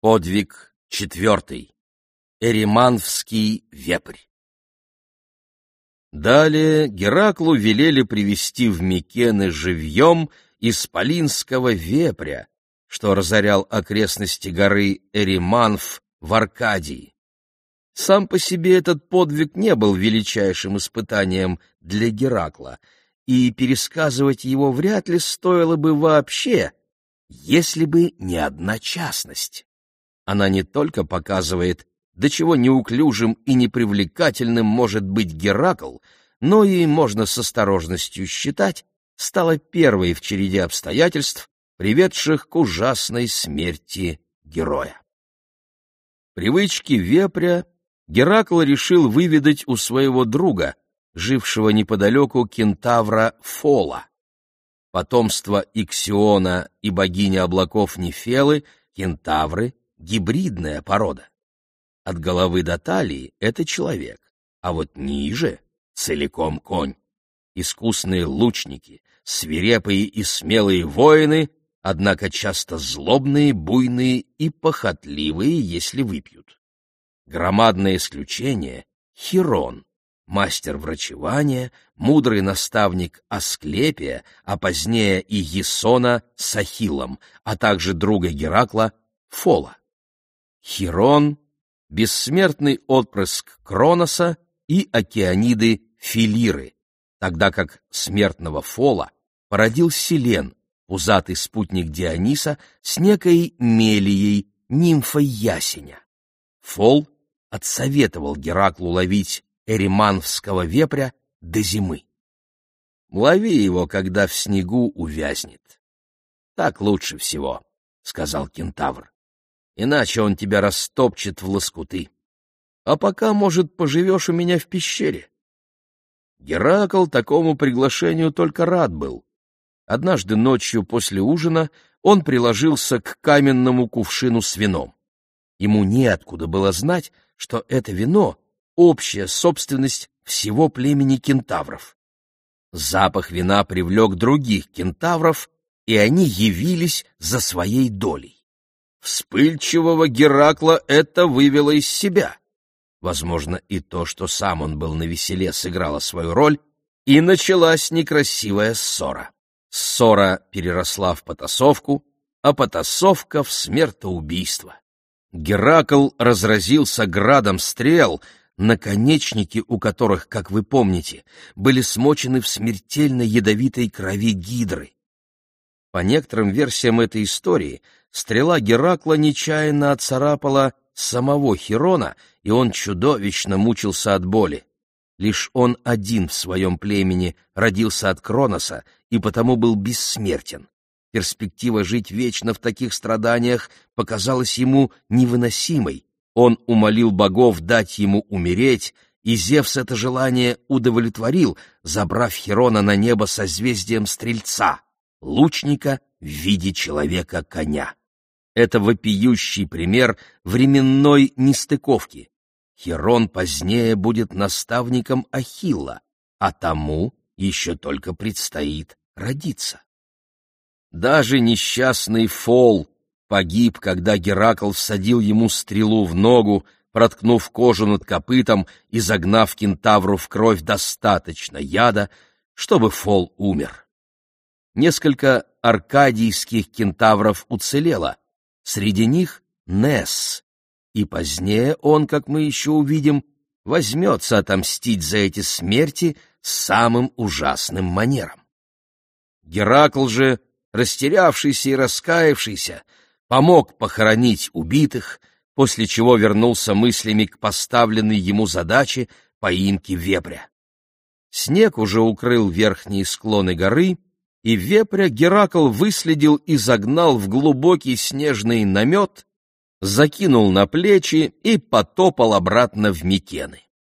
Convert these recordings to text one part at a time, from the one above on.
Подвиг 4. Эриманфский вепрь. Далее Гераклу велели привести в Микены живьем исполинского вепря, что разорял окрестности горы Эриманф в Аркадии. Сам по себе этот подвиг не был величайшим испытанием для Геракла, и пересказывать его вряд ли стоило бы вообще, если бы не одна частность. Она не только показывает, до чего неуклюжим и непривлекательным может быть Геракл, но и, можно с осторожностью считать, стала первой в череде обстоятельств, приведших к ужасной смерти героя. Привычки вепря Геракл решил выведать у своего друга, жившего неподалеку кентавра Фола. Потомство Иксиона и богини облаков Нефелы, кентавры — гибридная порода. От головы до талии — это человек, а вот ниже — целиком конь. Искусные лучники, свирепые и смелые воины, однако часто злобные, буйные и похотливые, если выпьют. Громадное исключение — Хирон, мастер врачевания, мудрый наставник Асклепия, а позднее и Ясона с Ахиллом, а также друга Геракла Фола. Хирон — бессмертный отпрыск Кроноса и Океаниды Филиры, тогда как смертного Фола породил Селен, пузатый спутник Диониса с некой Мелией, нимфой ясеня. Фол отсоветовал Гераклу ловить эриманфского вепря до зимы. «Лови его, когда в снегу увязнет. Так лучше всего», — сказал кентавр. «Иначе он тебя растопчет в лоскуты. А пока, может, поживешь у меня в пещере». Геракл такому приглашению только рад был. Однажды ночью после ужина он приложился к каменному кувшину с вином. Ему неоткуда было знать, что это вино — общая собственность всего племени кентавров. Запах вина привлек других кентавров, и они явились за своей долей. Вспыльчивого Геракла это вывело из себя. Возможно, и то, что сам он был навеселе, сыграло свою роль, и началась некрасивая ссора. Ссора переросла в потасовку, а потасовка — в смертоубийство. Геракл разразился градом стрел, наконечники у которых, как вы помните, были смочены в смертельно ядовитой крови гидры. По некоторым версиям этой истории, стрела Геракла нечаянно отцарапала самого Хирона, и он чудовищно мучился от боли. Лишь он один в своем племени родился от Кроноса и потому был бессмертен. Перспектива жить вечно в таких страданиях показалась ему невыносимой. Он умолил богов дать ему умереть, и Зевс это желание удовлетворил, забрав Хирона на небо созвездием Стрельца, лучника в виде человека-коня. Это вопиющий пример временной нестыковки. Хирон позднее будет наставником Ахилла, а тому еще только предстоит родиться. Даже несчастный Фол погиб, когда Геракл всадил ему стрелу в ногу, проткнув кожу над копытом и загнав кентавру в кровь достаточно яда, чтобы Фол умер. Несколько аркадийских кентавров уцелело, среди них Несс, и позднее он, как мы еще увидим, возьмется отомстить за эти смерти самым ужасным манером. Геракл же, растерявшийся и раскаявшийся, помог похоронить убитых, после чего вернулся мыслями к поставленной ему задаче поимки вепря. Снег уже укрыл верхние склоны горы, и вепря Геракл выследил и загнал в глубокий снежный намет, закинул на плечи и потопал обратно в Микены.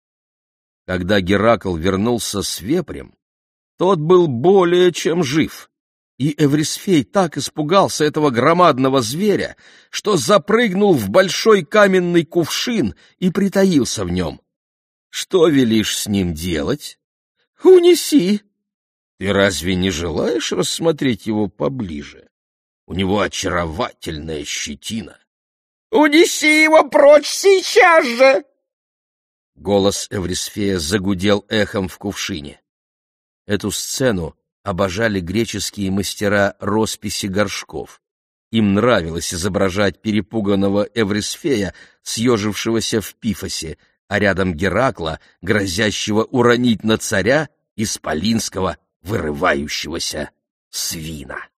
Когда Геракл вернулся с вепрем, тот был более чем жив, и Эврисфей так испугался этого громадного зверя, что запрыгнул в большой каменный кувшин и притаился в нем. «Что велишь с ним делать?» «Унеси!» «Ты разве не желаешь рассмотреть его поближе? У него очаровательная щетина». Унеси его прочь сейчас же!» Голос Эврисфея загудел эхом в кувшине. Эту сцену обожали греческие мастера росписи горшков. Им нравилось изображать перепуганного Эврисфея, съежившегося в Пифосе, а рядом Геракла, грозящего уронить на царя исполинского вырывающегося свина.